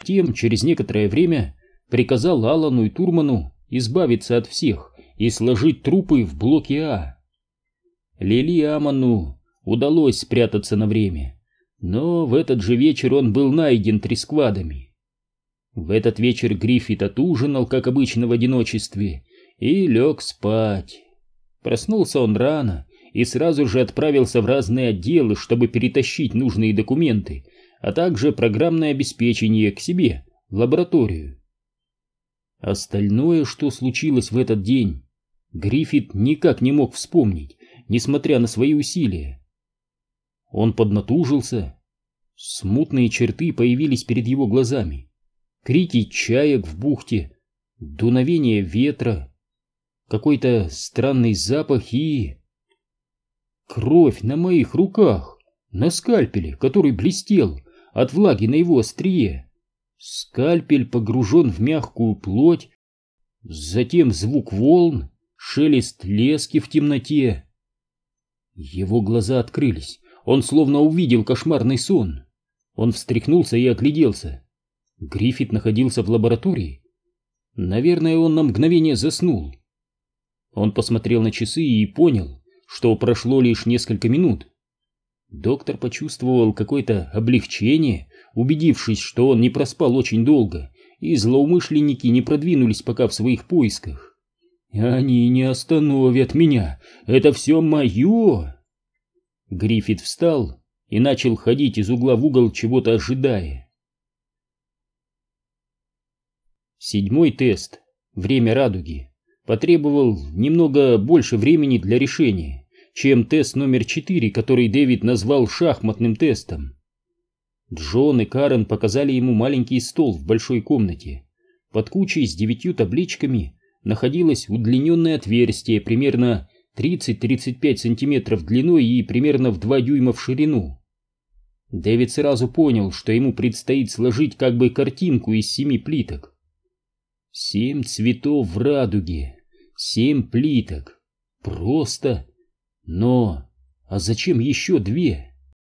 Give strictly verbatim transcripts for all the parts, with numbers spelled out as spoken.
Затем, через некоторое время, приказал Аллану и Турману избавиться от всех и сложить трупы в блоке А. Лили Аману удалось спрятаться на время, но в этот же вечер он был найден тресквадами. В этот вечер Гриффит отужинал, как обычно, в одиночестве и лег спать. Проснулся он рано и сразу же отправился в разные отделы, чтобы перетащить нужные документы, а также программное обеспечение к себе в лабораторию. Остальное, что случилось в этот день, Гриффит никак не мог вспомнить, несмотря на свои усилия. Он поднатужился, смутные черты появились перед его глазами, крики чаек в бухте, дуновение ветра, какой-то странный запах и... кровь на моих руках, на скальпеле, который блестел от влаги на его острие. Скальпель погружен в мягкую плоть, затем звук волн, шелест лески в темноте. Его глаза открылись, он словно увидел кошмарный сон. Он встряхнулся и огляделся. Гриффит находился в лаборатории. Наверное, он на мгновение заснул. Он посмотрел на часы и понял, что прошло лишь несколько минут. Доктор почувствовал какое-то облегчение, убедившись, что он не проспал очень долго, и злоумышленники не продвинулись пока в своих поисках. «Они не остановят меня! Это все мое!» Гриффит встал и начал ходить из угла в угол, чего-то ожидая. Седьмой тест, время радуги, потребовал немного больше времени для решения, чем тест номер четыре, который Дэвид назвал шахматным тестом. Джон и Карен показали ему маленький стол в большой комнате. Под кучей с девятью табличками находилось удлиненное отверстие примерно тридцать-тридцать пять сантиметров длиной и примерно в два дюйма в ширину. Дэвид сразу понял, что ему предстоит сложить как бы картинку из семи плиток. Семь цветов в радуге, семь плиток. Просто. Но, а зачем еще две?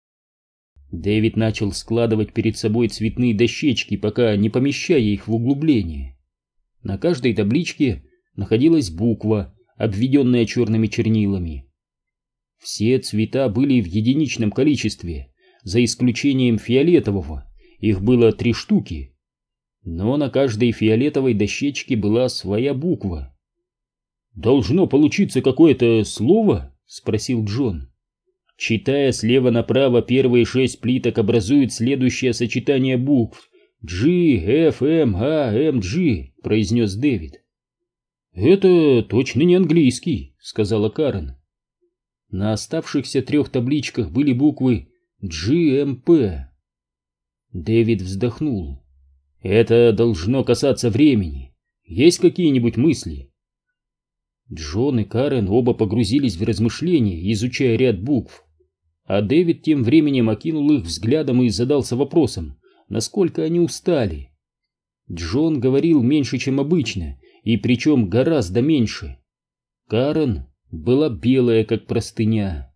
Дэвид начал складывать перед собой цветные дощечки, пока не помещая их в углубление. На каждой табличке находилась буква, обведенная черными чернилами. Все цвета были в единичном количестве, за исключением фиолетового, их было три штуки. Но на каждой фиолетовой дощечке была своя буква. «Должно получиться какое-то слово?» — спросил Джон. «Читая слева направо, первые шесть плиток образуют следующее сочетание букв G, F, M, A, M, G», — произнес Дэвид. «Это точно не английский», — сказала Карен. На оставшихся трех табличках были буквы G, M, P. Дэвид вздохнул. «Это должно касаться времени. Есть какие-нибудь мысли?» Джон и Карен оба погрузились в размышления, изучая ряд букв. А Дэвид тем временем окинул их взглядом и задался вопросом, насколько они устали. Джон говорил меньше, чем обычно, и причем гораздо меньше. Карен была белая, как простыня.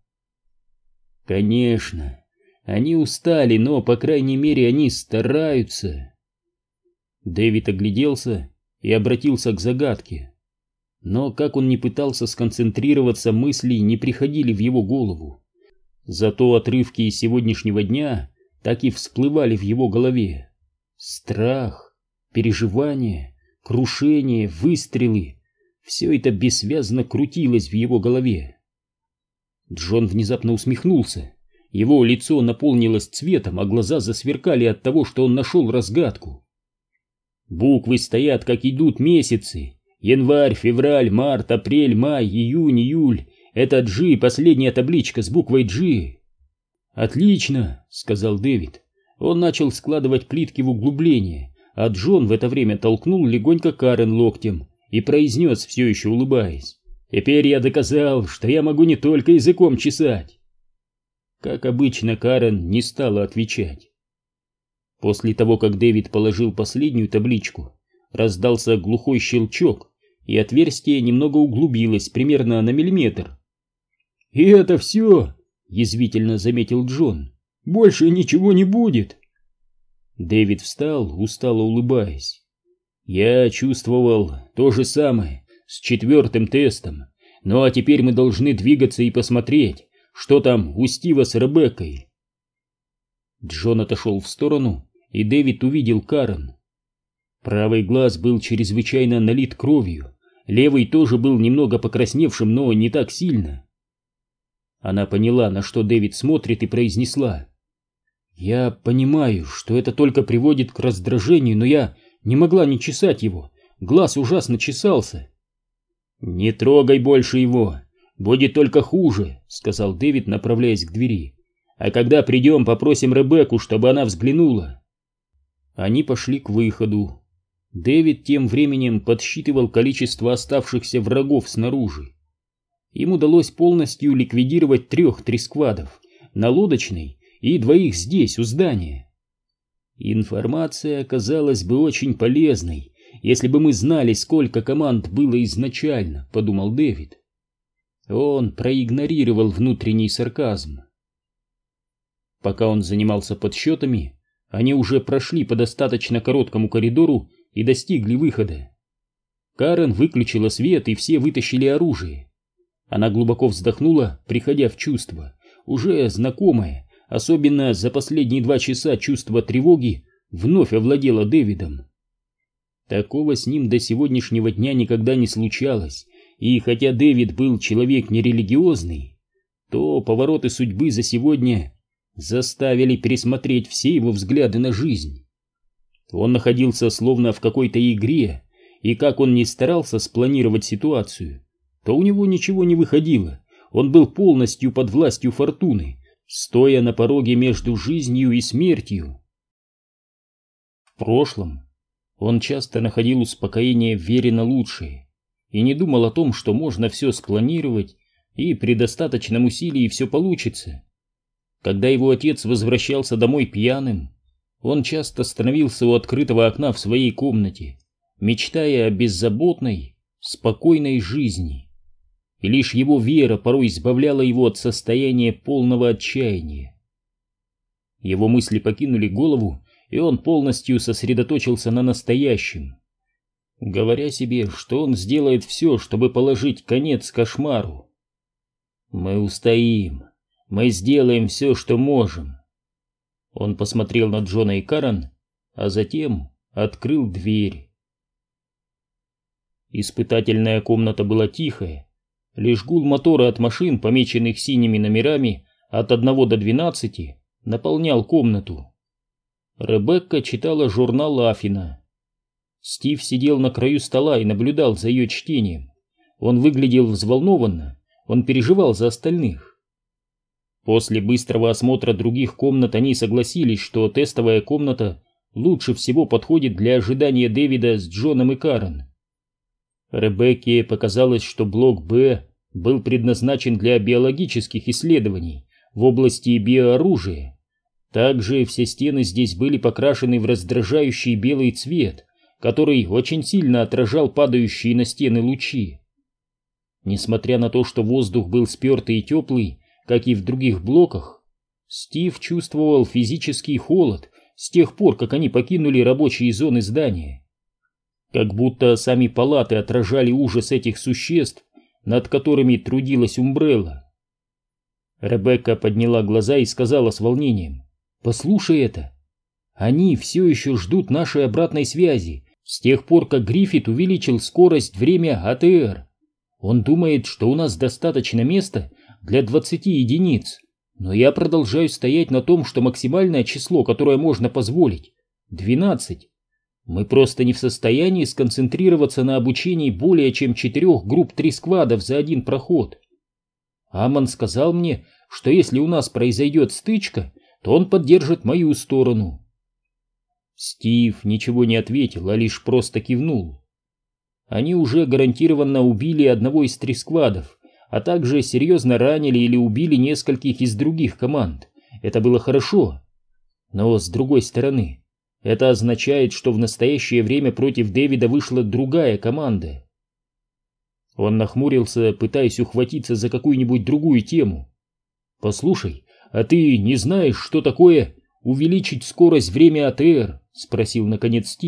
Конечно, они устали, но, по крайней мере, они стараются. Дэвид огляделся и обратился к загадке. Но как он ни пытался сконцентрироваться, мысли не приходили в его голову. Зато отрывки из сегодняшнего дня так и всплывали в его голове. Страх, переживания, крушение, выстрелы — все это бессвязно крутилось в его голове. Джон внезапно усмехнулся. Его лицо наполнилось цветом, а глаза засверкали от того, что он нашел разгадку. Буквы стоят, как идут месяцы. Январь, февраль, март, апрель, май, июнь, июль. Это G, последняя табличка с буквой G. «Отлично», — сказал Дэвид. Он начал складывать плитки в углубление, а Джон в это время толкнул легонько Карен локтем и произнес, все еще улыбаясь: «Теперь я доказал, что я могу не только языком чесать». Как обычно, Карен не стала отвечать. После того, как Дэвид положил последнюю табличку, раздался глухой щелчок, и отверстие немного углубилось, примерно на миллиметр. «И это все?» — язвительно заметил Джон. «Больше ничего не будет». Дэвид встал, устало улыбаясь. «Я чувствовал то же самое с четвертым тестом. Ну а теперь мы должны двигаться и посмотреть, что там у Стива с Ребеккой». Джон отошел в сторону, и Дэвид увидел Карен. Правый глаз был чрезвычайно налит кровью, левый тоже был немного покрасневшим, но не так сильно. Она поняла, на что Дэвид смотрит, и произнесла: «Я понимаю, что это только приводит к раздражению, но я не могла не чесать его, глаз ужасно чесался». «Не трогай больше его, будет только хуже», — сказал Дэвид, направляясь к двери. «А когда придем, попросим Ребекку, чтобы она взглянула». Они пошли к выходу. Дэвид тем временем подсчитывал количество оставшихся врагов снаружи. Им удалось полностью ликвидировать трех трисквадов на лодочной и двоих здесь, у здания. Информация оказалась бы очень полезной, если бы мы знали, сколько команд было изначально, подумал Дэвид. Он проигнорировал внутренний сарказм. Пока он занимался подсчетами, они уже прошли по достаточно короткому коридору и достигли выхода. Карен выключила свет, и все вытащили оружие. Она глубоко вздохнула, приходя в чувство, уже знакомое, особенно за последние два часа чувство тревоги вновь овладело Дэвидом. Такого с ним до сегодняшнего дня никогда не случалось, и хотя Дэвид был человек нерелигиозный, то повороты судьбы за сегодня заставили пересмотреть все его взгляды на жизнь. Он находился словно в какой-то игре, и как он ни старался спланировать ситуацию, то у него ничего не выходило. Он был полностью под властью фортуны, стоя на пороге между жизнью и смертью. В прошлом он часто находил успокоение в вере на лучшее и не думал о том, что можно все спланировать, и при достаточном усилии все получится. Когда его отец возвращался домой пьяным, он часто становился у открытого окна в своей комнате, мечтая о беззаботной, спокойной жизни. И лишь его вера порой избавляла его от состояния полного отчаяния. Его мысли покинули голову, и он полностью сосредоточился на настоящем, говоря себе, что он сделает все, чтобы положить конец кошмару. «Мы устоим, мы сделаем все, что можем». Он посмотрел на Джона и Карен, а затем открыл дверь. Испытательная комната была тихая, лишь гул мотора от машин, помеченных синими номерами от одного до двенадцати, наполнял комнату. Ребекка читала журнал Афина. Стив сидел на краю стола и наблюдал за ее чтением. Он выглядел взволнованно, он переживал за остальных. После быстрого осмотра других комнат они согласились, что тестовая комната лучше всего подходит для ожидания Дэвида с Джоном и Карен. Ребекке показалось, что блок Б был предназначен для биологических исследований в области биооружия. Также все стены здесь были покрашены в раздражающий белый цвет, который очень сильно отражал падающие на стены лучи. Несмотря на то, что воздух был спертый и теплый, как и в других блоках, Стив чувствовал физический холод с тех пор, как они покинули рабочие зоны здания. Как будто сами палаты отражали ужас этих существ, над которыми трудилась Умбрелла. Ребекка подняла глаза и сказала с волнением: «Послушай это! Они все еще ждут нашей обратной связи с тех пор, как Гриффит увеличил скорость время А Т Р. Он думает, что у нас достаточно места для двадцати единиц, но я продолжаю стоять на том, что максимальное число, которое можно позволить, двенадцать. Мы просто не в состоянии сконцентрироваться на обучении более чем четырех групп трисквадов за один проход. Амон сказал мне, что если у нас произойдет стычка, то он поддержит мою сторону». Стив ничего не ответил, а лишь просто кивнул. Они уже гарантированно убили одного из трисквадов, а также серьезно ранили или убили нескольких из других команд. Это было хорошо. Но с другой стороны, это означает, что в настоящее время против Дэвида вышла другая команда. Он нахмурился, пытаясь ухватиться за какую-нибудь другую тему. «Послушай, а ты не знаешь, что такое увеличить скорость время АТР?» — спросил наконец Стив.